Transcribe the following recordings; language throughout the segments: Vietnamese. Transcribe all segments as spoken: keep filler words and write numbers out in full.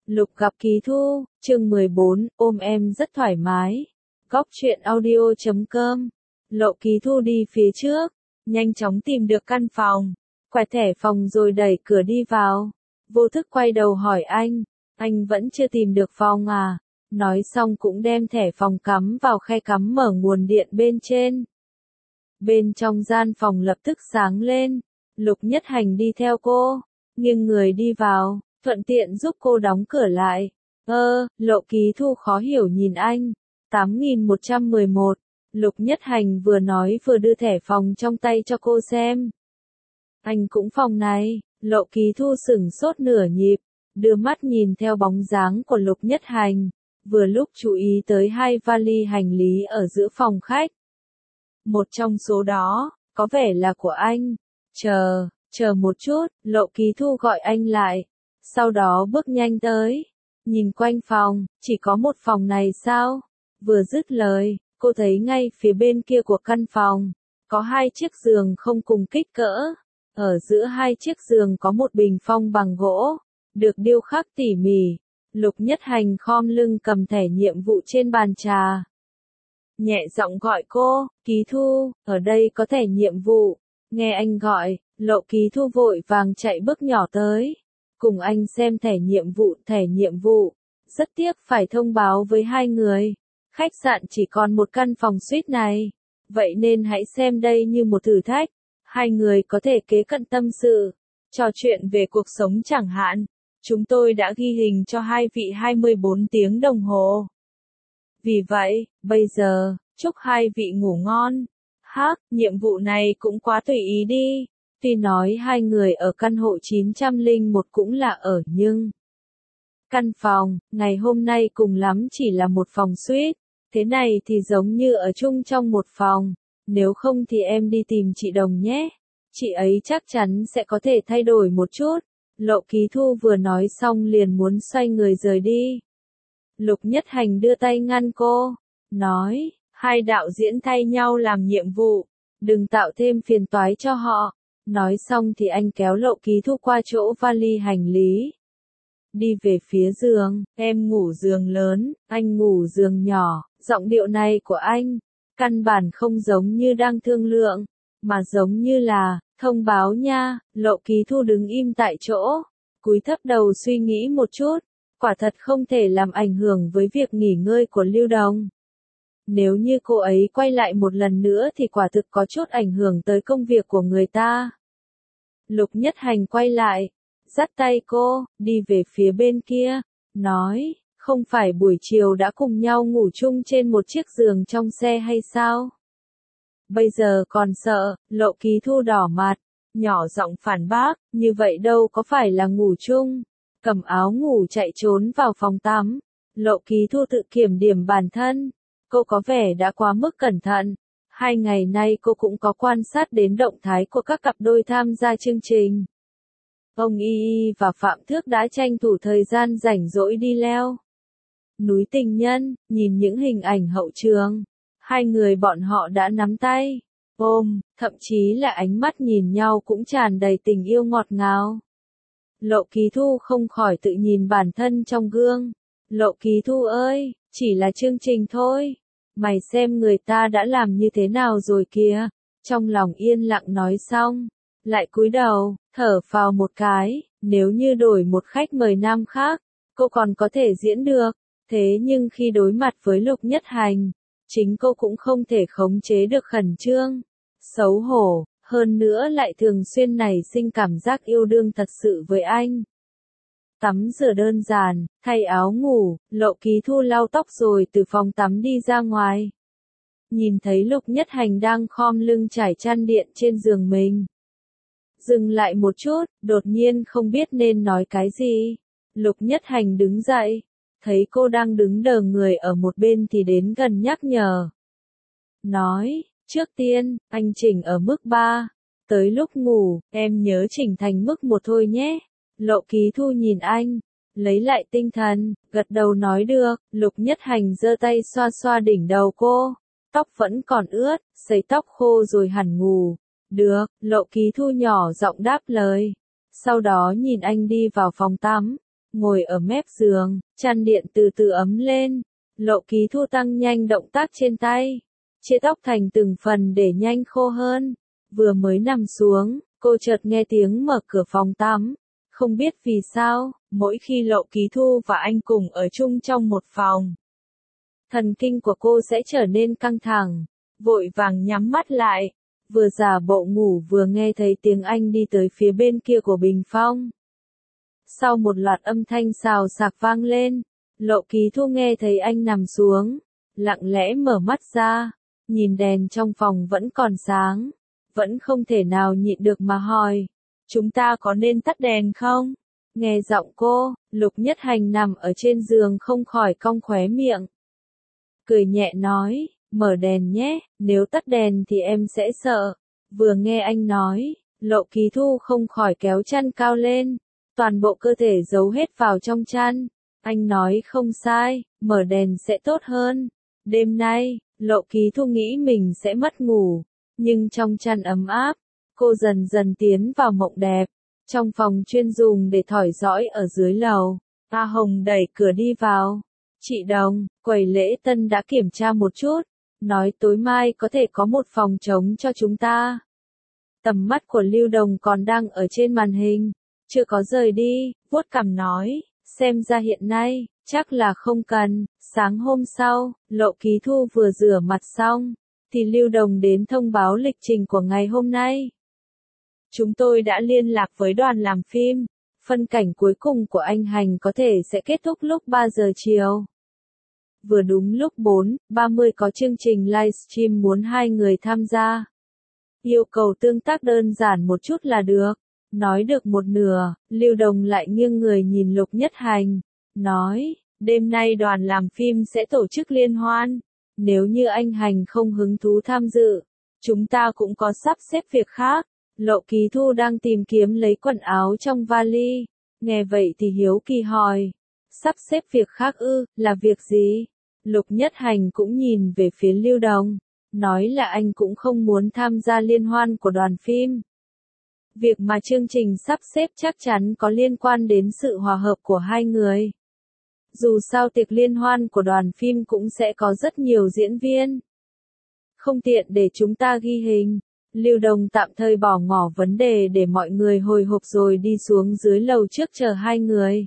Lục gặp Ký Thu, chương mười bốn, ôm em rất thoải mái. Góc truyện audio chấm com. Lộ Ký Thu đi phía trước, nhanh chóng tìm được căn phòng, quẹt thẻ phòng rồi đẩy cửa đi vào. Vô thức quay đầu hỏi anh, anh vẫn chưa tìm được phòng à? Nói xong cũng đem thẻ phòng cắm vào khe cắm mở nguồn điện bên trên. Bên trong gian phòng lập tức sáng lên, Lục Nhất Hành đi theo cô, nghiêng người đi vào, thuận tiện giúp cô đóng cửa lại. Ơ, Lộ Ký Thu khó hiểu nhìn anh. tám nghìn một trăm mười một, Lục Nhất Hành vừa nói vừa đưa thẻ phòng trong tay cho cô xem. Anh cũng phòng này, Lộ Ký Thu sửng sốt nửa nhịp, đưa mắt nhìn theo bóng dáng của Lục Nhất Hành, vừa lúc chú ý tới hai vali hành lý ở giữa phòng khách. Một trong số đó, có vẻ là của anh. Chờ, chờ một chút, Lộ Ký Thu gọi anh lại. Sau đó bước nhanh tới, nhìn quanh phòng, chỉ có một phòng này sao? Vừa dứt lời, cô thấy ngay phía bên kia của căn phòng, có hai chiếc giường không cùng kích cỡ. Ở giữa hai chiếc giường có một bình phong bằng gỗ, được điêu khắc tỉ mỉ. Lục Nhất Hành khom lưng cầm thẻ nhiệm vụ trên bàn trà. Nhẹ giọng gọi cô, Ký Thu, ở đây có thẻ nhiệm vụ. Nghe anh gọi, Lộ Ký Thu vội vàng chạy bước nhỏ tới. Cùng anh xem thẻ nhiệm vụ, thẻ nhiệm vụ. Rất tiếc phải thông báo với hai người. Khách sạn chỉ còn một căn phòng suite này. Vậy nên hãy xem đây như một thử thách. Hai người có thể kế cận tâm sự, trò chuyện về cuộc sống chẳng hạn. Chúng tôi đã ghi hình cho hai vị hai mươi bốn tiếng đồng hồ. Vì vậy, bây giờ, chúc hai vị ngủ ngon. Hắc, nhiệm vụ này cũng quá tùy ý đi. Tuy nói hai người ở căn hộ chín không một cũng là ở nhưng... Căn phòng, ngày hôm nay cùng lắm chỉ là một phòng suite. Thế này thì giống như ở chung trong một phòng. Nếu không thì em đi tìm chị Đồng nhé. Chị ấy chắc chắn sẽ có thể thay đổi một chút. Lộ Ký Thu vừa nói xong liền muốn xoay người rời đi. Lục Nhất Hành đưa tay ngăn cô. Nói, hai đạo diễn thay nhau làm nhiệm vụ. Đừng tạo thêm phiền toái cho họ. Nói xong thì anh kéo Lộ Ký Thu qua chỗ vali hành lý. Đi về phía giường, em ngủ giường lớn, anh ngủ giường nhỏ. Giọng điệu này của anh, căn bản không giống như đang thương lượng, mà giống như là, thông báo nha. Lộ Ký Thu đứng im tại chỗ, cúi thấp đầu suy nghĩ một chút, quả thật không thể làm ảnh hưởng với việc nghỉ ngơi của Lưu Đồng. Nếu như cô ấy quay lại một lần nữa thì quả thực có chút ảnh hưởng tới công việc của người ta. Lục Nhất Hành quay lại, dắt tay cô, đi về phía bên kia, nói, không phải buổi chiều đã cùng nhau ngủ chung trên một chiếc giường trong xe hay sao? Bây giờ còn sợ. Lộ Ký Thu đỏ mặt, nhỏ giọng phản bác, như vậy đâu có phải là ngủ chung. Cầm áo ngủ chạy trốn vào phòng tắm. Lộ Ký Thu tự kiểm điểm bản thân, cô có vẻ đã quá mức cẩn thận. Hai ngày nay cô cũng có quan sát đến động thái của các cặp đôi tham gia chương trình. Ông Y Y và Phạm Thước đã tranh thủ thời gian rảnh rỗi đi leo núi tình nhân, nhìn những hình ảnh hậu trường. Hai người bọn họ đã nắm tay, ôm, thậm chí là ánh mắt nhìn nhau cũng tràn đầy tình yêu ngọt ngào. Lộ Ký Thu không khỏi tự nhìn bản thân trong gương. Lộ Ký Thu ơi, chỉ là chương trình thôi. Mày xem người ta đã làm như thế nào rồi kìa. Trong lòng yên lặng nói xong, lại cúi đầu, thở phào một cái. Nếu như đổi một khách mời nam khác, cô còn có thể diễn được. Thế nhưng khi đối mặt với Lục Nhất Hành, chính cô cũng không thể khống chế được khẩn trương, xấu hổ, hơn nữa lại thường xuyên nảy sinh cảm giác yêu đương thật sự với anh. Tắm rửa đơn giản, thay áo ngủ, Lộ Ký Thu lau tóc rồi từ phòng tắm đi ra ngoài. Nhìn thấy Lục Nhất Hành đang khom lưng trải chăn điện trên giường mình. Dừng lại một chút, đột nhiên không biết nên nói cái gì. Lục Nhất Hành đứng dậy. Thấy cô đang đứng đờ người ở một bên thì đến gần nhắc nhở. Nói, trước tiên, anh chỉnh ở mức ba. Tới lúc ngủ, em nhớ chỉnh thành mức một thôi nhé. Lộ Ký Thu nhìn anh, lấy lại tinh thần, gật đầu nói được. Lục Nhất Hành giơ tay xoa xoa đỉnh đầu cô. Tóc vẫn còn ướt, sấy tóc khô rồi hẳn ngủ. Được, Lộ Ký Thu nhỏ giọng đáp lời. Sau đó nhìn anh đi vào phòng tắm. ngồi ở mép giường, chăn điện từ từ ấm lên. Lộ Ký Thu tăng nhanh động tác trên tay, chia tóc thành từng phần để nhanh khô hơn. Vừa mới nằm xuống, cô chợt nghe tiếng mở cửa phòng tắm. Không biết vì sao, mỗi khi Lộ Ký Thu và anh cùng ở chung trong một phòng, thần kinh của cô sẽ trở nên căng thẳng, vội vàng nhắm mắt lại, vừa giả bộ ngủ vừa nghe thấy tiếng anh đi tới phía bên kia của bình phong. Sau một loạt âm thanh xào xạc vang lên, Lộ Ký Thu nghe thấy anh nằm xuống, lặng lẽ mở mắt ra, nhìn đèn trong phòng vẫn còn sáng, vẫn không thể nào nhịn được mà hỏi, chúng ta có nên tắt đèn không? Nghe giọng cô, Lục Nhất Hành nằm ở trên giường không khỏi cong khóe miệng. Cười nhẹ nói, mở đèn nhé, nếu tắt đèn thì em sẽ sợ. Vừa nghe anh nói, Lộ Ký Thu không khỏi kéo chăn cao lên, toàn bộ cơ thể giấu hết vào trong chăn. Anh nói không sai, mở đèn sẽ tốt hơn. Đêm nay, Lộ Ký Thu nghĩ mình sẽ mất ngủ, nhưng trong chăn ấm áp, cô dần dần tiến vào mộng đẹp. Trong phòng chuyên dùng để thỏi giỏi ở dưới lầu, A Hồng đẩy cửa đi vào. Chị Đồng, quầy lễ tân đã kiểm tra một chút, nói tối mai có thể có một phòng trống cho chúng ta. Tầm mắt của Lưu Đồng còn đang ở trên màn hình, chưa có rời đi, vuốt cằm nói, xem ra hiện nay, chắc là không cần. Sáng hôm sau, Lộ Ký Thu vừa rửa mặt xong, thì Lưu Đồng đến thông báo lịch trình của ngày hôm nay. Chúng tôi đã liên lạc với đoàn làm phim, phân cảnh cuối cùng của anh Hành có thể sẽ kết thúc lúc ba giờ chiều. Vừa đúng lúc bốn ba mươi có chương trình livestream muốn hai người tham gia. Yêu cầu tương tác đơn giản một chút là được. Nói được một nửa, Lưu Đồng lại nghiêng người nhìn Lục Nhất Hành, nói, đêm nay đoàn làm phim sẽ tổ chức liên hoan. Nếu như anh Hành không hứng thú tham dự, chúng ta cũng có sắp xếp việc khác. Lộ Ký Thu đang tìm kiếm lấy quần áo trong vali. Nghe vậy thì hiếu kỳ hỏi, sắp xếp việc khác ư, là việc gì? Lục Nhất Hành cũng nhìn về phía Lưu Đồng, nói là anh cũng không muốn tham gia liên hoan của đoàn phim. Việc mà chương trình sắp xếp chắc chắn có liên quan đến sự hòa hợp của hai người. Dù sao tiệc liên hoan của đoàn phim cũng sẽ có rất nhiều diễn viên. Không tiện để chúng ta ghi hình. Lưu Đồng tạm thời bỏ ngỏ vấn đề để mọi người hồi hộp rồi đi xuống dưới lầu trước chờ hai người.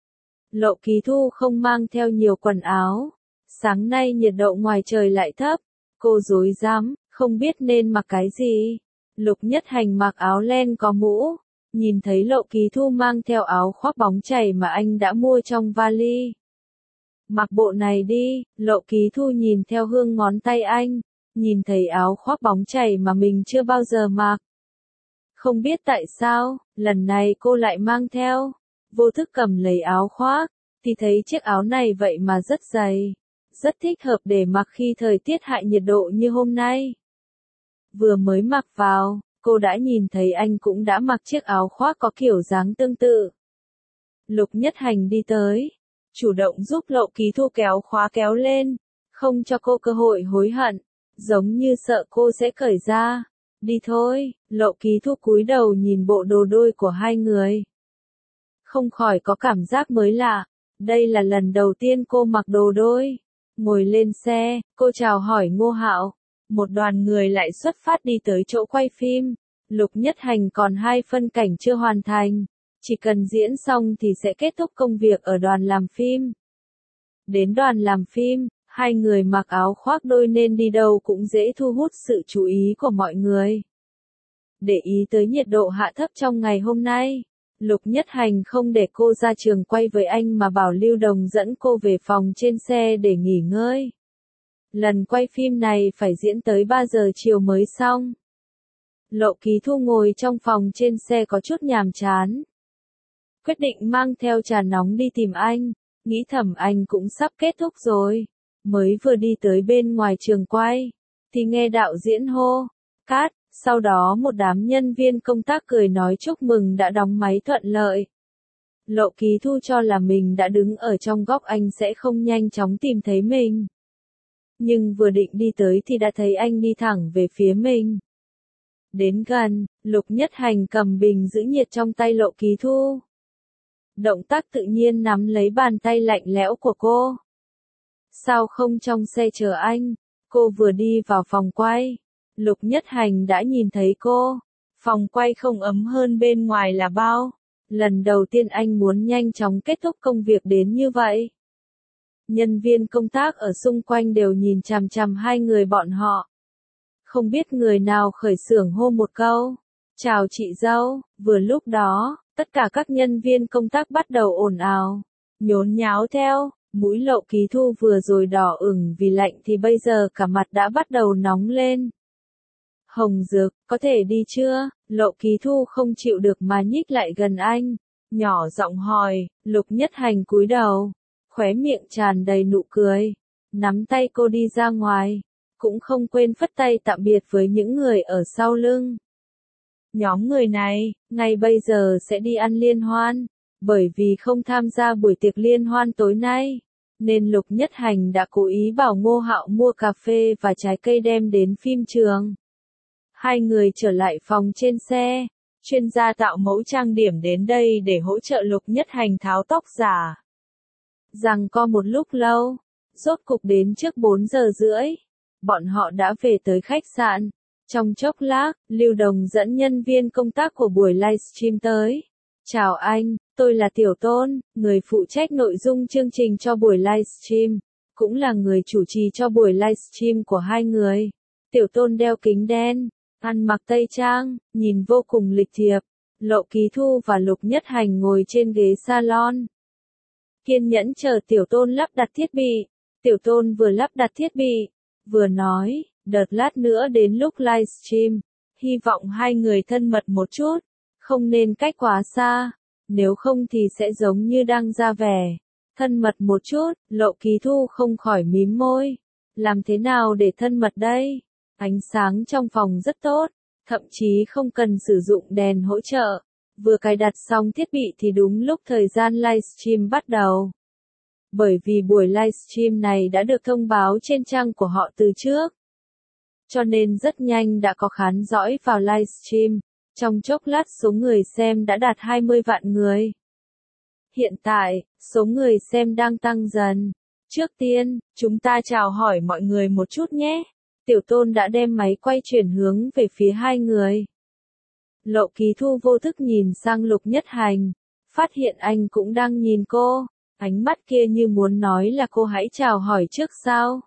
Lộ Ký Thu không mang theo nhiều quần áo. Sáng nay nhiệt độ ngoài trời lại thấp. Cô rối rắm, không biết nên mặc cái gì. Lục Nhất Hành mặc áo len có mũ. Nhìn thấy Lộ Ký Thu mang theo áo khoác bóng chảy mà anh đã mua trong vali. Mặc bộ này đi, Lộ Ký Thu nhìn theo hương ngón tay anh. Nhìn thấy áo khoác bóng chảy mà mình chưa bao giờ mặc. Không biết tại sao, lần này cô lại mang theo. Vô thức cầm lấy áo khoác, thì thấy chiếc áo này vậy mà rất dày. Rất thích hợp để mặc khi thời tiết hại nhiệt độ như hôm nay. Vừa mới mặc vào, cô đã nhìn thấy anh cũng đã mặc chiếc áo khoác có kiểu dáng tương tự. Lục Nhất Hành đi tới, chủ động giúp Lộ Ký Thu kéo khóa kéo lên, không cho cô cơ hội hối hận. Giống như sợ cô sẽ cởi ra. Đi thôi, Lộ Ký Thu cúi đầu nhìn bộ đồ đôi của hai người. Không khỏi có cảm giác mới lạ. Đây là lần đầu tiên cô mặc đồ đôi. Ngồi lên xe, cô chào hỏi Ngô Hạo. Một đoàn người lại xuất phát đi tới chỗ quay phim. Lục Nhất Hành còn hai phân cảnh chưa hoàn thành. Chỉ cần diễn xong thì sẽ kết thúc công việc ở đoàn làm phim. Đến đoàn làm phim, hai người mặc áo khoác đôi nên đi đâu cũng dễ thu hút sự chú ý của mọi người. Để ý tới nhiệt độ hạ thấp trong ngày hôm nay, Lục Nhất Hành không để cô ra trường quay với anh mà bảo Lưu Đồng dẫn cô về phòng trên xe để nghỉ ngơi. Lần quay phim này phải diễn tới ba giờ chiều mới xong. Lộ Ký Thu ngồi trong phòng trên xe có chút nhàm chán. Quyết định mang theo trà nóng đi tìm anh, nghĩ thầm anh cũng sắp kết thúc rồi. Mới vừa đi tới bên ngoài trường quay, thì nghe đạo diễn hô, cát, sau đó một đám nhân viên công tác cười nói chúc mừng đã đóng máy thuận lợi. Lộ Ký Thu cho là mình đã đứng ở trong góc anh sẽ không nhanh chóng tìm thấy mình. Nhưng vừa định đi tới thì đã thấy anh đi thẳng về phía mình. Đến gần, Lục Nhất Hành cầm bình giữ nhiệt trong tay Lộ Ký Thu. động tác tự nhiên nắm lấy bàn tay lạnh lẽo của cô. Sao không trong xe chờ anh? Cô vừa đi vào phòng quay, Lục Nhất Hành đã nhìn thấy cô. Phòng quay không ấm hơn bên ngoài là bao. Lần đầu tiên anh muốn nhanh chóng kết thúc công việc đến như vậy. Nhân viên công tác ở xung quanh đều nhìn chằm chằm hai người bọn họ. Không biết người nào khởi xướng hô một câu. Chào chị dâu. Vừa lúc đó, tất cả các nhân viên công tác bắt đầu ồn ào, nhốn nháo theo. Mũi Lộ Ký Thu vừa rồi đỏ ửng vì lạnh thì bây giờ cả mặt đã bắt đầu nóng lên. Hồng Dực, có thể đi chưa? Lộ Ký Thu không chịu được mà nhích lại gần anh, nhỏ giọng hỏi. Lục Nhất Hành cúi đầu, khóe miệng tràn đầy nụ cười, nắm tay cô đi ra ngoài, cũng không quên phất tay tạm biệt với những người ở sau lưng. Nhóm người này, ngay bây giờ sẽ đi ăn liên hoan, bởi vì không tham gia buổi tiệc liên hoan tối nay, nên Lục Nhất Hành đã cố ý bảo Ngô Hạo mua cà phê và trái cây đem đến phim trường. Hai người trở lại phòng trên xe, chuyên gia tạo mẫu trang điểm đến đây để hỗ trợ Lục Nhất Hành tháo tóc giả. Giằng co một lúc lâu, rốt cục đến trước bốn giờ rưỡi, bọn họ đã về tới khách sạn. Trong chốc lát, Lưu Đồng dẫn nhân viên công tác của buổi livestream tới. Chào anh, tôi là Tiểu Tôn, người phụ trách nội dung chương trình cho buổi livestream, cũng là người chủ trì cho buổi livestream của hai người. Tiểu Tôn đeo kính đen, ăn mặc tây trang, nhìn vô cùng lịch thiệp. Lộ Ký Thu và Lục Nhất Hành ngồi trên ghế salon, kiên nhẫn chờ Tiểu Tôn lắp đặt thiết bị. Tiểu Tôn vừa lắp đặt thiết bị, vừa nói, đợt lát nữa đến lúc livestream, hy vọng hai người thân mật một chút, không nên cách quá xa, nếu không thì sẽ giống như đang ra vẻ. Thân mật một chút, Lộ Ký Thu không khỏi mím môi. Làm thế nào để thân mật đây? Ánh sáng trong phòng rất tốt, thậm chí không cần sử dụng đèn hỗ trợ. Vừa cài đặt xong thiết bị thì đúng lúc thời gian livestream bắt đầu. Bởi vì buổi livestream này đã được thông báo trên trang của họ từ trước, cho nên rất nhanh đã có khán dõi vào livestream. Trong chốc lát số người xem đã đạt hai mươi vạn người. Hiện tại, số người xem đang tăng dần. Trước tiên, chúng ta chào hỏi mọi người một chút nhé. Tiểu Tôn đã đem máy quay chuyển hướng về phía hai người. Lộ Ký Thu vô thức nhìn sang Lục Nhất Hành, phát hiện anh cũng đang nhìn cô. Ánh mắt kia như muốn nói là cô hãy chào hỏi trước sao.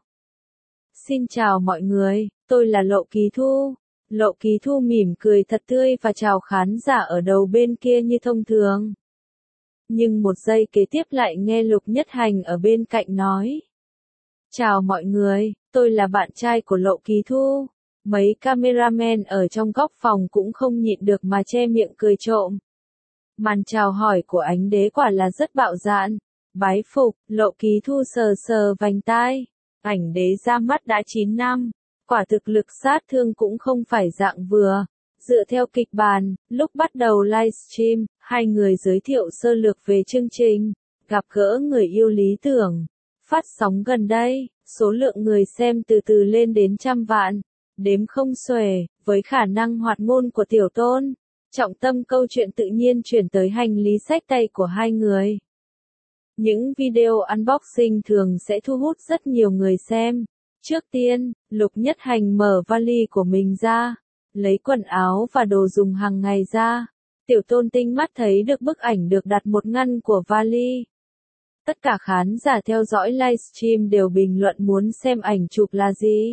Xin chào mọi người, tôi là Lộ Ký Thu. Lộ Ký Thu mỉm cười thật tươi và chào khán giả ở đầu bên kia như thông thường. Nhưng một giây kế tiếp lại nghe Lục Nhất Hành ở bên cạnh nói. Chào mọi người, tôi là bạn trai của Lộ Ký Thu. Mấy cameraman ở trong góc phòng cũng không nhịn được mà che miệng cười trộm. Màn chào hỏi của Ánh Đế quả là rất bạo dạn. Bái phục, Lộ Ký Thu sờ sờ vành tai. Ảnh Đế ra mắt đã chín năm. Quả thực lực sát thương cũng không phải dạng vừa. Dựa theo kịch bản, lúc bắt đầu livestream, hai người giới thiệu sơ lược về chương trình, gặp gỡ người yêu lý tưởng. Phát sóng gần đây, số lượng người xem từ từ lên đến trăm vạn, đếm không xuể, với khả năng hoạt ngôn của Tiểu Tôn. Trọng tâm câu chuyện tự nhiên chuyển tới hành lý xách tay của hai người. Những video unboxing thường sẽ thu hút rất nhiều người xem. Trước tiên, Lục Nhất Hành mở vali của mình ra, lấy quần áo và đồ dùng hàng ngày ra. Tiểu Tôn tinh mắt thấy được bức ảnh được đặt một ngăn của vali. Tất cả khán giả theo dõi livestream đều bình luận muốn xem ảnh chụp là gì.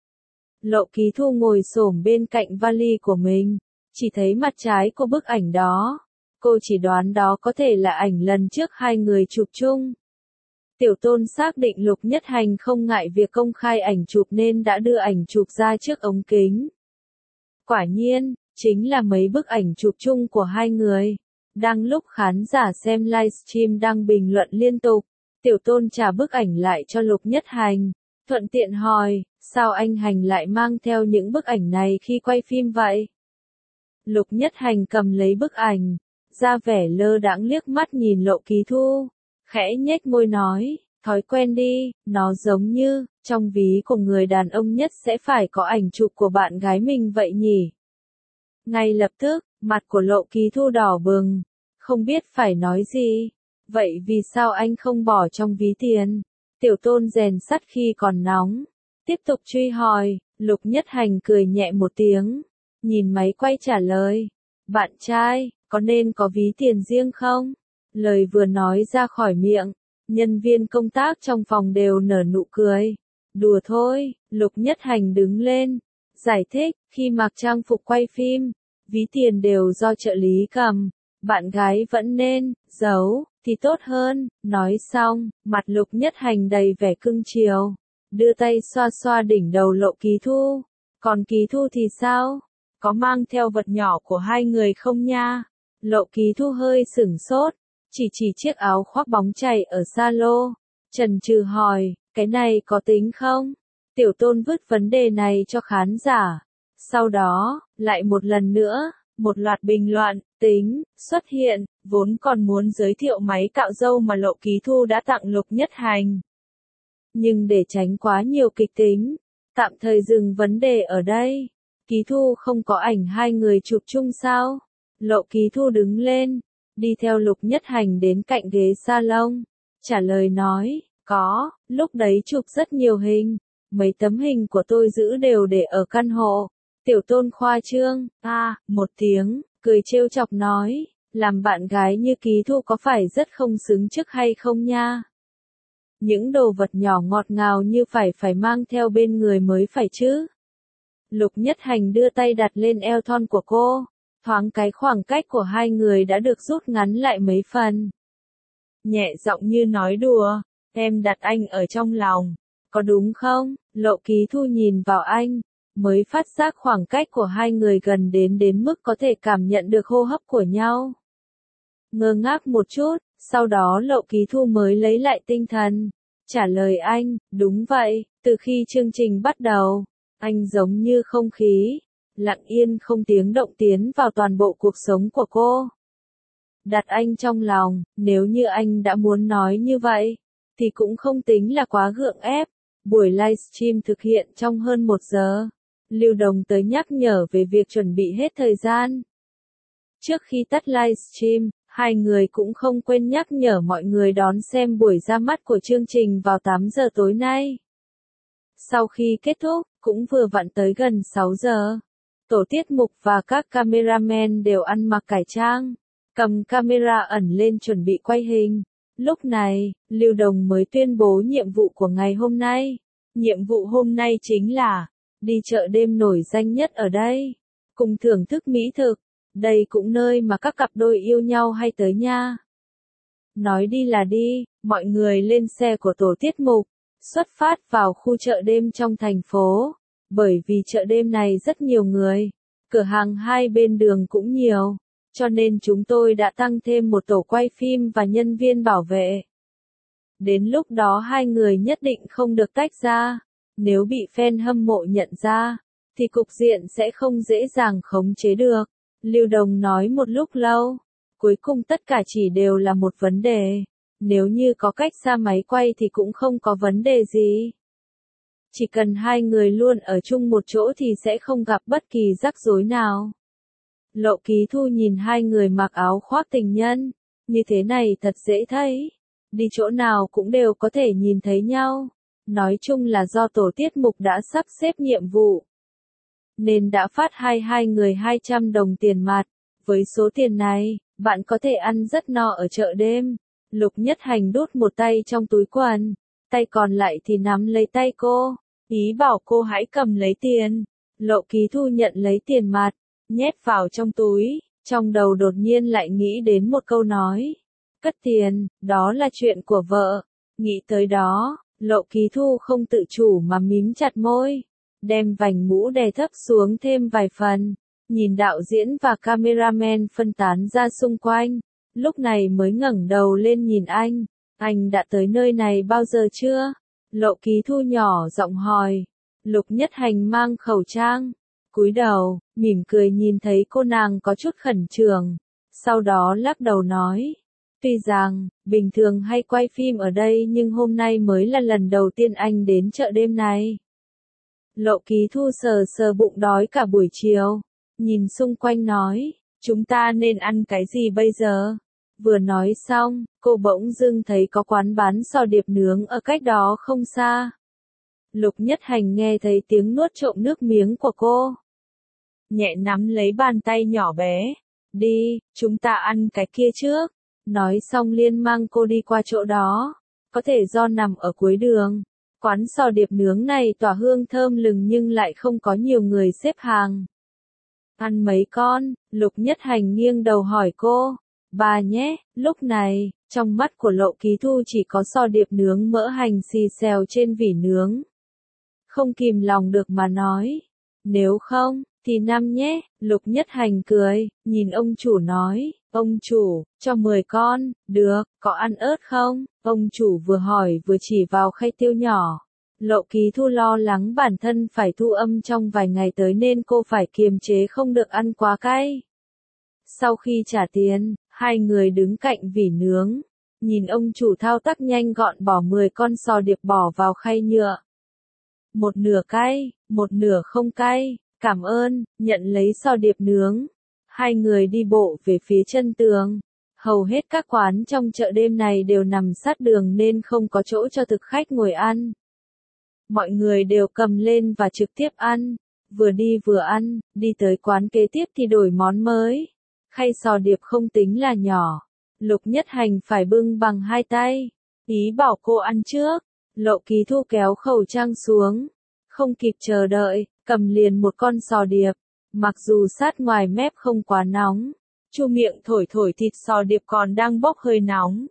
Lộ Ký Thu ngồi xổm bên cạnh vali của mình, chỉ thấy mặt trái của bức ảnh đó. Cô chỉ đoán đó có thể là ảnh lần trước hai người chụp chung. Tiểu Tôn xác định Lục Nhất Hành không ngại việc công khai ảnh chụp nên đã đưa ảnh chụp ra trước ống kính. Quả nhiên, chính là mấy bức ảnh chụp chung của hai người. Đang lúc khán giả xem livestream đang bình luận liên tục, Tiểu Tôn trả bức ảnh lại cho Lục Nhất Hành, thuận tiện hỏi, sao anh Hành lại mang theo những bức ảnh này khi quay phim vậy? Lục Nhất Hành cầm lấy bức ảnh, ra vẻ lơ đãng liếc mắt nhìn Lộ Ký Thu, khẽ nhếch môi nói, thói quen đi, nó giống như, trong ví của người đàn ông nhất sẽ phải có ảnh chụp của bạn gái mình vậy nhỉ? Ngay lập tức, mặt của Lộ Ký Thu đỏ bừng, không biết phải nói gì. Vậy vì sao anh không bỏ trong ví tiền? Tiểu Tôn rèn sắt khi còn nóng. Tiếp tục truy hỏi, Lục Nhất Hành cười nhẹ một tiếng. Nhìn máy quay trả lời. Bạn trai, có nên có ví tiền riêng không? Lời vừa nói ra khỏi miệng, nhân viên công tác trong phòng đều nở nụ cười. Đùa thôi, Lục Nhất Hành đứng lên, giải thích, khi mặc trang phục quay phim, ví tiền đều do trợ lý cầm, bạn gái vẫn nên giấu thì tốt hơn. Nói xong, mặt Lục Nhất Hành đầy vẻ cưng chiều, đưa tay xoa xoa đỉnh đầu Lộ Ký Thu. Còn Ký Thu thì sao? Có mang theo vật nhỏ của hai người không nha? Lộ Ký Thu hơi sửng sốt, chỉ chỉ chiếc áo khoác bóng chảy ở sa lô, chần chừ hỏi, cái này có tính không? Tiểu Tôn vứt vấn đề này cho khán giả. Sau đó, lại một lần nữa, một loạt bình luận, tính, xuất hiện, vốn còn muốn giới thiệu máy cạo râu mà Lộ Ký Thu đã tặng Lục Nhất Hành. Nhưng để tránh quá nhiều kịch tính, tạm thời dừng vấn đề ở đây. Ký Thu không có ảnh hai người chụp chung sao? Lộ Ký Thu đứng lên, đi theo Lục Nhất Hành đến cạnh ghế salon, trả lời nói, có, lúc đấy chụp rất nhiều hình, mấy tấm hình của tôi giữ đều để ở căn hộ. Tiểu Tôn khoa trương, a, à, một tiếng, cười trêu chọc nói, làm bạn gái như Ký Thu có phải rất không xứng chức hay không nha? Những đồ vật nhỏ ngọt ngào như phải phải mang theo bên người mới phải chứ. Lục Nhất Hành đưa tay đặt lên eo thon của cô, thoáng cái khoảng cách của hai người đã được rút ngắn lại mấy phần. Nhẹ giọng như nói đùa, em đặt anh ở trong lòng, có đúng không? Lộ Ký Thu nhìn vào anh, mới phát giác khoảng cách của hai người gần đến đến mức có thể cảm nhận được hô hấp của nhau. Ngơ ngác một chút, sau đó Lộ Ký Thu mới lấy lại tinh thần, trả lời anh, đúng vậy, từ khi chương trình bắt đầu, anh giống như không khí, lặng yên không tiếng động tiến vào toàn bộ cuộc sống của cô. Đặt anh trong lòng, nếu như anh đã muốn nói như vậy, thì cũng không tính là quá gượng ép. Buổi livestream thực hiện trong hơn một giờ. Lưu Đồng tới nhắc nhở về việc chuẩn bị hết thời gian. Trước khi tắt livestream, hai người cũng không quên nhắc nhở mọi người đón xem buổi ra mắt của chương trình vào tám giờ tối nay. Sau khi kết thúc, cũng vừa vặn tới gần sáu giờ. Tổ tiết mục và các cameraman đều ăn mặc cải trang, cầm camera ẩn lên chuẩn bị quay hình. Lúc này, Lưu Đồng mới tuyên bố nhiệm vụ của ngày hôm nay. Nhiệm vụ hôm nay chính là đi chợ đêm nổi danh nhất ở đây, cùng thưởng thức mỹ thực. Đây cũng nơi mà các cặp đôi yêu nhau hay tới nha. Nói đi là đi, mọi người lên xe của tổ tiết mục, xuất phát vào khu chợ đêm trong thành phố. Bởi vì chợ đêm này rất nhiều người, cửa hàng hai bên đường cũng nhiều, cho nên chúng tôi đã tăng thêm một tổ quay phim và nhân viên bảo vệ. Đến lúc đó hai người nhất định không được tách ra, nếu bị fan hâm mộ nhận ra, thì cục diện sẽ không dễ dàng khống chế được. Lưu Đồng nói một lúc lâu, cuối cùng tất cả chỉ đều là một vấn đề, nếu như có cách xa máy quay thì cũng không có vấn đề gì. Chỉ cần hai người luôn ở chung một chỗ thì sẽ không gặp bất kỳ rắc rối nào. Lộ Ký Thu nhìn hai người mặc áo khoác tình nhân, như thế này thật dễ thấy. Đi chỗ nào cũng đều có thể nhìn thấy nhau. Nói chung là do tổ tiết mục đã sắp xếp nhiệm vụ, nên đã phát hai hai người hai trăm đồng tiền mặt. Với số tiền này, bạn có thể ăn rất no ở chợ đêm. Lục Nhất Hành đút một tay trong túi quần, tay còn lại thì nắm lấy tay cô, ý bảo cô hãy cầm lấy tiền. Lộ Ký Thu nhận lấy tiền mặt, nhét vào trong túi, trong đầu đột nhiên lại nghĩ đến một câu nói. Cất tiền, đó là chuyện của vợ. Nghĩ tới đó, Lộ Ký Thu không tự chủ mà mím chặt môi, đem vành mũ đè thấp xuống thêm vài phần, nhìn đạo diễn và cameraman phân tán ra xung quanh, lúc này mới ngẩng đầu lên nhìn anh. Anh đã tới nơi này bao giờ chưa? Lộ Ký Thu nhỏ giọng hỏi. Lục Nhất Hành mang khẩu trang, cúi đầu, mỉm cười nhìn thấy cô nàng có chút khẩn trương, sau đó lắc đầu nói. Tuy rằng, bình thường hay quay phim ở đây nhưng hôm nay mới là lần đầu tiên anh đến chợ đêm này. Lộ Ký Thu sờ sờ bụng đói cả buổi chiều, nhìn xung quanh nói, chúng ta nên ăn cái gì bây giờ? Vừa nói xong, cô bỗng dưng thấy có quán bán sò điệp nướng ở cách đó không xa. Lục Nhất Hành nghe thấy tiếng nuốt trộm nước miếng của cô. Nhẹ nắm lấy bàn tay nhỏ bé. Đi, chúng ta ăn cái kia trước. Nói xong liền mang cô đi qua chỗ đó. Có thể do nằm ở cuối đường. Quán sò điệp nướng này tỏa hương thơm lừng nhưng lại không có nhiều người xếp hàng. Ăn mấy con, Lục Nhất Hành nghiêng đầu hỏi cô. Bà nhé, lúc này, trong mắt của Lộ Ký Thu chỉ có sò điệp nướng mỡ hành xì xèo trên vỉ nướng. Không kìm lòng được mà nói. Nếu không, thì năm nhé, Lục Nhất Hành cười, nhìn ông chủ nói. Ông chủ, cho mười con, được, có ăn ớt không? Ông chủ vừa hỏi vừa chỉ vào khay tiêu nhỏ. Lộ Ký Thu lo lắng bản thân phải thu âm trong vài ngày tới nên cô phải kiềm chế không được ăn quá cay. Sau khi trả tiền, hai người đứng cạnh vỉ nướng. Nhìn ông chủ thao tác nhanh gọn bỏ mười con sò điệp bỏ vào khay nhựa. Một nửa cay, một nửa không cay, cảm ơn, nhận lấy sò điệp nướng. Hai người đi bộ về phía chân tường. Hầu hết các quán trong chợ đêm này đều nằm sát đường nên không có chỗ cho thực khách ngồi ăn. Mọi người đều cầm lên và trực tiếp ăn. Vừa đi vừa ăn, đi tới quán kế tiếp thì đổi món mới. Khay sò điệp không tính là nhỏ. Lục Nhất Hành phải bưng bằng hai tay. Ý bảo cô ăn trước. Lộ Ký Thu kéo khẩu trang xuống. Không kịp chờ đợi, cầm liền một con sò điệp. Mặc dù sát ngoài mép không quá nóng. Chu miệng thổi thổi thịt sò điệp còn đang bốc hơi nóng.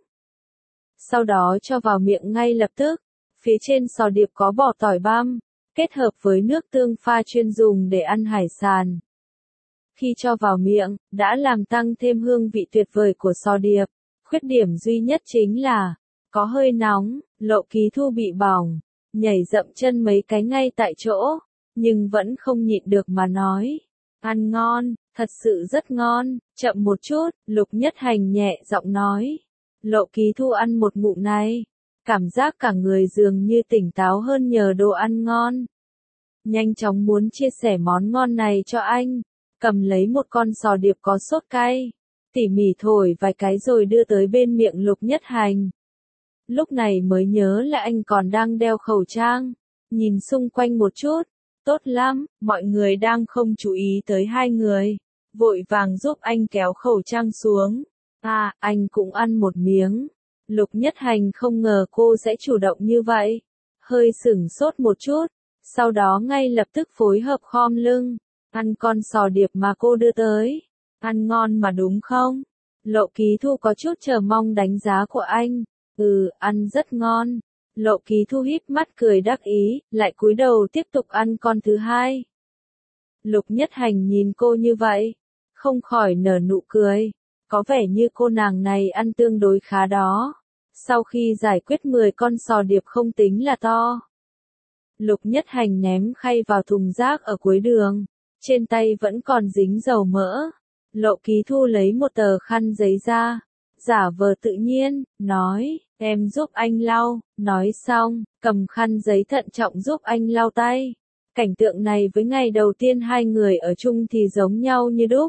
Sau đó cho vào miệng ngay lập tức. Phía trên sò điệp có bỏ tỏi băm, kết hợp với nước tương pha chuyên dùng để ăn hải sản. Khi cho vào miệng, đã làm tăng thêm hương vị tuyệt vời của sò điệp. Khuyết điểm duy nhất chính là, có hơi nóng, Lộ Ký Thu bị bỏng, nhảy dậm chân mấy cái ngay tại chỗ, nhưng vẫn không nhịn được mà nói. Ăn ngon, thật sự rất ngon, chậm một chút, Lục Nhất Hành nhẹ giọng nói. Lộ Ký Thu ăn một ngụm này. Cảm giác cả người dường như tỉnh táo hơn nhờ đồ ăn ngon. Nhanh chóng muốn chia sẻ món ngon này cho anh. Cầm lấy một con sò điệp có sốt cay. Tỉ mỉ thổi vài cái rồi đưa tới bên miệng Lục Nhất Hành. Lúc này mới nhớ là anh còn đang đeo khẩu trang. Nhìn xung quanh một chút. Tốt lắm, mọi người đang không chú ý tới hai người. Vội vàng giúp anh kéo khẩu trang xuống. À, anh cũng ăn một miếng. Lục Nhất Hành không ngờ cô sẽ chủ động như vậy. Hơi sửng sốt một chút. Sau đó ngay lập tức phối hợp khom lưng. Ăn con sò điệp mà cô đưa tới. Ăn ngon mà đúng không? Lộ Ký Thu có chút chờ mong đánh giá của anh. Ừ, ăn rất ngon. Lộ Ký Thu híp mắt cười đắc ý, lại cúi đầu tiếp tục ăn con thứ hai. Lục Nhất Hành nhìn cô như vậy. Không khỏi nở nụ cười. Có vẻ như cô nàng này ăn tương đối khá đó. Sau khi giải quyết mười con sò điệp không tính là to. Lục Nhất Hành ném khay vào thùng rác ở cuối đường. Trên tay vẫn còn dính dầu mỡ. Lộ Ký Thu lấy một tờ khăn giấy ra. Giả vờ tự nhiên, nói, em giúp anh lau. Nói xong, cầm khăn giấy thận trọng giúp anh lau tay. Cảnh tượng này với ngày đầu tiên hai người ở chung thì giống nhau như đúc.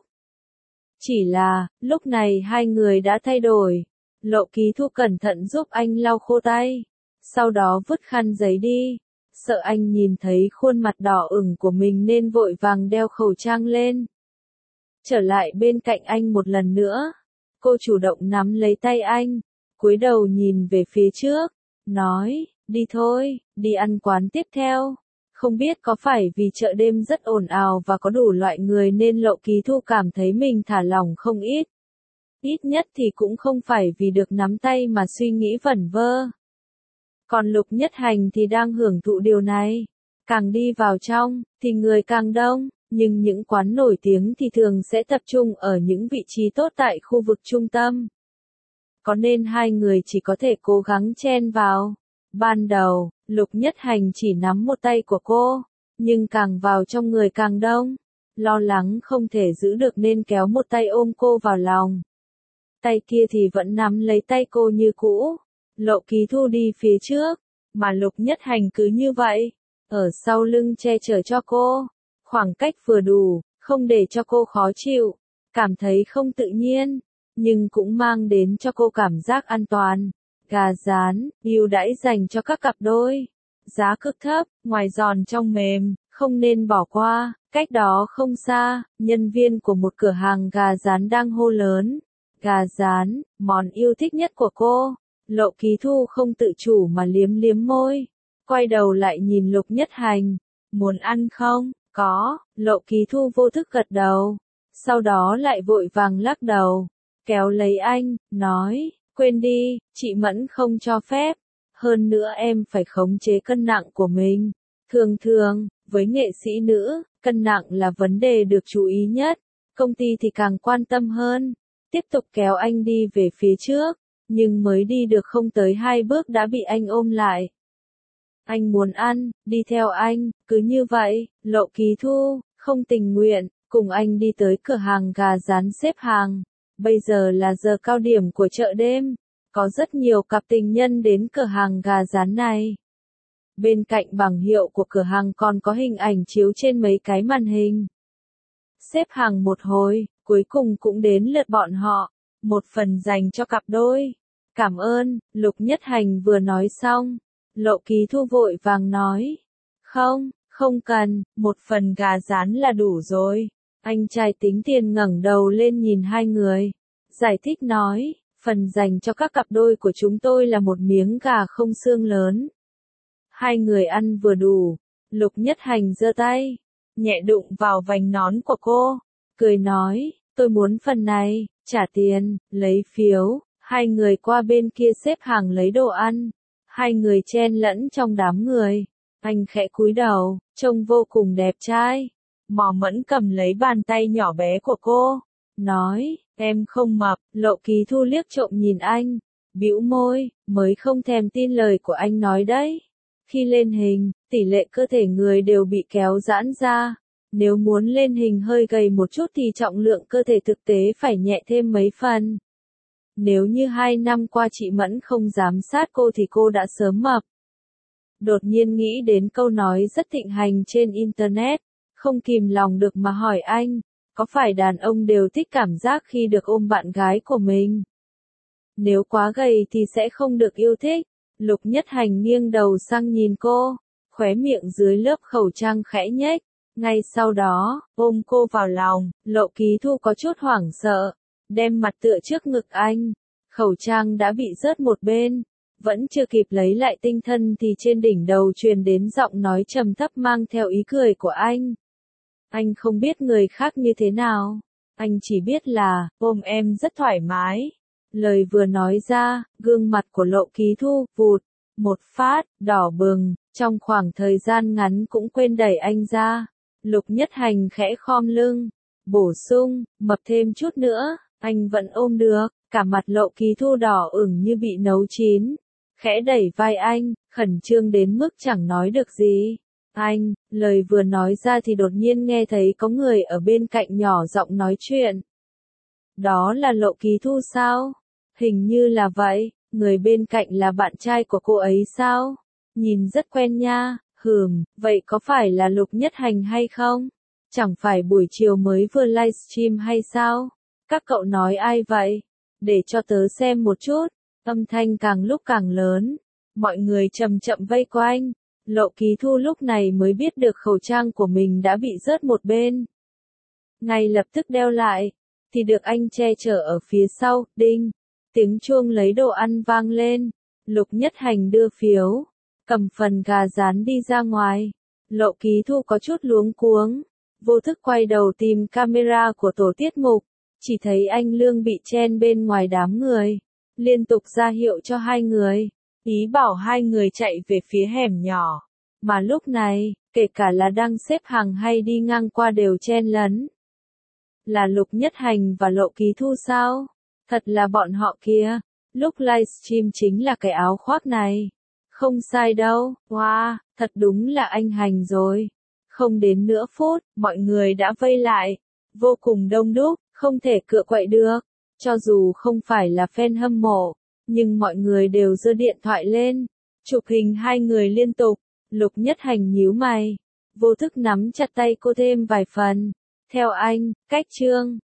Chỉ là, lúc này hai người đã thay đổi. Lộ Ký Thu cẩn thận giúp anh lau khô tay. Sau đó vứt khăn giấy đi. Sợ anh nhìn thấy khuôn mặt đỏ ửng của mình nên vội vàng đeo khẩu trang lên. Trở lại bên cạnh anh một lần nữa. Cô chủ động nắm lấy tay anh. Cúi đầu nhìn về phía trước. Nói, đi thôi, đi ăn quán tiếp theo. Không biết có phải vì chợ đêm rất ồn ào và có đủ loại người nên Lộ Ký Thu cảm thấy mình thả lỏng không ít. Ít nhất thì cũng không phải vì được nắm tay mà suy nghĩ vẩn vơ. Còn Lục Nhất Hành thì đang hưởng thụ điều này. Càng đi vào trong, thì người càng đông, nhưng những quán nổi tiếng thì thường sẽ tập trung ở những vị trí tốt tại khu vực trung tâm. Có nên hai người chỉ có thể cố gắng chen vào. Ban đầu, Lục Nhất Hành chỉ nắm một tay của cô, nhưng càng vào trong người càng đông. Lo lắng không thể giữ được nên kéo một tay ôm cô vào lòng. Tay kia thì vẫn nắm lấy tay cô như cũ. Lộ Ký Thu đi phía trước, mà Lục Nhất Hành cứ như vậy, ở sau lưng che chở cho cô. Khoảng cách vừa đủ, không để cho cô khó chịu, cảm thấy không tự nhiên. nhưng cũng mang đến cho cô cảm giác an toàn. Gà rán, ưu đãi dành cho các cặp đôi. Giá cực thấp, ngoài giòn trong mềm, không nên bỏ qua. Cách đó không xa, nhân viên của một cửa hàng gà rán đang hô lớn. Gà rán, món yêu thích nhất của cô. Lộ Ký Thu không tự chủ mà liếm liếm môi. Quay đầu lại nhìn Lục Nhất Hành. Muốn ăn không? Có, Lộ Ký Thu vô thức gật đầu. Sau đó lại vội vàng lắc đầu. Kéo lấy anh, nói, quên đi, chị Mẫn không cho phép. Hơn nữa em phải khống chế cân nặng của mình. Thường thường, với nghệ sĩ nữ, cân nặng là vấn đề được chú ý nhất. Công ty thì càng quan tâm hơn. Tiếp tục kéo anh đi về phía trước. Nhưng mới đi được không tới hai bước đã bị anh ôm lại. Anh muốn ăn, đi theo anh, cứ như vậy, Lộ Ký Thu, không tình nguyện, cùng anh đi tới cửa hàng gà rán xếp hàng. Bây giờ là giờ cao điểm của chợ đêm, có rất nhiều cặp tình nhân đến cửa hàng gà rán này. Bên cạnh bảng hiệu của cửa hàng còn có hình ảnh chiếu trên mấy cái màn hình. Xếp hàng một hồi, cuối cùng cũng đến lượt bọn họ, một phần dành cho cặp đôi. Cảm ơn, Lục Nhất Hành vừa nói xong. Lộ Ký Thu vội vàng nói. Không, không cần, một phần gà rán là đủ rồi. Anh trai tính tiền ngẩng đầu lên nhìn hai người. Giải thích nói, phần dành cho các cặp đôi của chúng tôi là một miếng gà không xương lớn. Hai người ăn vừa đủ. Lục Nhất Hành giơ tay, nhẹ đụng vào vành nón của cô. Cười nói, tôi muốn phần này, trả tiền, lấy phiếu. Hai người qua bên kia xếp hàng lấy đồ ăn. Hai người chen lẫn trong đám người. Anh khẽ cúi đầu, trông vô cùng đẹp trai. Mỏ Mẫn cầm lấy bàn tay nhỏ bé của cô. Nói, em không mập. Lộ Ký Thu liếc trộm nhìn anh. Bĩu môi, mới không thèm tin lời của anh nói đấy. Khi lên hình, tỷ lệ cơ thể người đều bị kéo giãn ra. Nếu muốn lên hình hơi gầy một chút thì trọng lượng cơ thể thực tế phải nhẹ thêm mấy phần. Nếu như hai năm qua chị Mẫn không giám sát cô thì cô đã sớm mập. Đột nhiên nghĩ đến câu nói rất thịnh hành trên Internet, không kìm lòng được mà hỏi anh, có phải đàn ông đều thích cảm giác khi được ôm bạn gái của mình? Nếu quá gầy thì sẽ không được yêu thích. Lục Nhất Hành nghiêng đầu sang nhìn cô, khóe miệng dưới lớp khẩu trang khẽ nhếch. Ngay sau đó, ôm cô vào lòng, Lộ Ký Thu có chút hoảng sợ. Đem mặt tựa trước ngực anh, khẩu trang đã bị rớt một bên, vẫn chưa kịp lấy lại tinh thần thì trên đỉnh đầu truyền đến giọng nói trầm thấp mang theo ý cười của anh. Anh không biết người khác như thế nào, anh chỉ biết là, ôm em rất thoải mái. Lời vừa nói ra, gương mặt của Lộ Ký Thu, vụt, một phát, đỏ bừng, trong khoảng thời gian ngắn cũng quên đẩy anh ra. Lục Nhất Hành khẽ khom lưng, bổ sung, mập thêm chút nữa. Anh vẫn ôm được, cả mặt Lộ Ký Thu đỏ ửng như bị nấu chín. Khẽ đẩy vai anh, khẩn trương đến mức chẳng nói được gì. Anh, lời vừa nói ra thì đột nhiên nghe thấy có người ở bên cạnh nhỏ giọng nói chuyện. Đó là Lộ Ký Thu sao? Hình như là vậy, người bên cạnh là bạn trai của cô ấy sao? Nhìn rất quen nha, hừm, vậy có phải là Lục Nhất Hành hay không? Chẳng phải buổi chiều mới vừa livestream hay sao? Các cậu nói ai vậy? Để cho tớ xem một chút. Âm thanh càng lúc càng lớn. Mọi người chậm chậm vây quanh. Lộ Ký Thu lúc này mới biết được khẩu trang của mình đã bị rớt một bên. Ngay lập tức đeo lại. Thì được anh che chở ở phía sau. Đinh. Tiếng chuông lấy đồ ăn vang lên. Lục Nhất Hành đưa phiếu. Cầm phần gà rán đi ra ngoài. Lộ Ký Thu có chút luống cuống. Vô thức quay đầu tìm camera của tổ tiết mục. Chỉ thấy anh Lương bị chen bên ngoài đám người. Liên tục ra hiệu cho hai người. Ý bảo hai người chạy về phía hẻm nhỏ. Mà lúc này, kể cả là đang xếp hàng hay đi ngang qua đều chen lấn. Là Lục Nhất Hành và Lộ Ký Thu sao? Thật là bọn họ kia. Lúc livestream chính là cái áo khoác này. Không sai đâu. Wow, thật đúng là anh Hành rồi. Không đến nửa phút, mọi người đã vây lại. Vô cùng đông đúc, không thể cựa quậy được. Cho dù không phải là fan hâm mộ, nhưng mọi người đều giơ điện thoại lên. Chụp hình hai người liên tục. Lục Nhất Hành nhíu mày. Vô thức nắm chặt tay cô thêm vài phần. Theo anh, cách chương.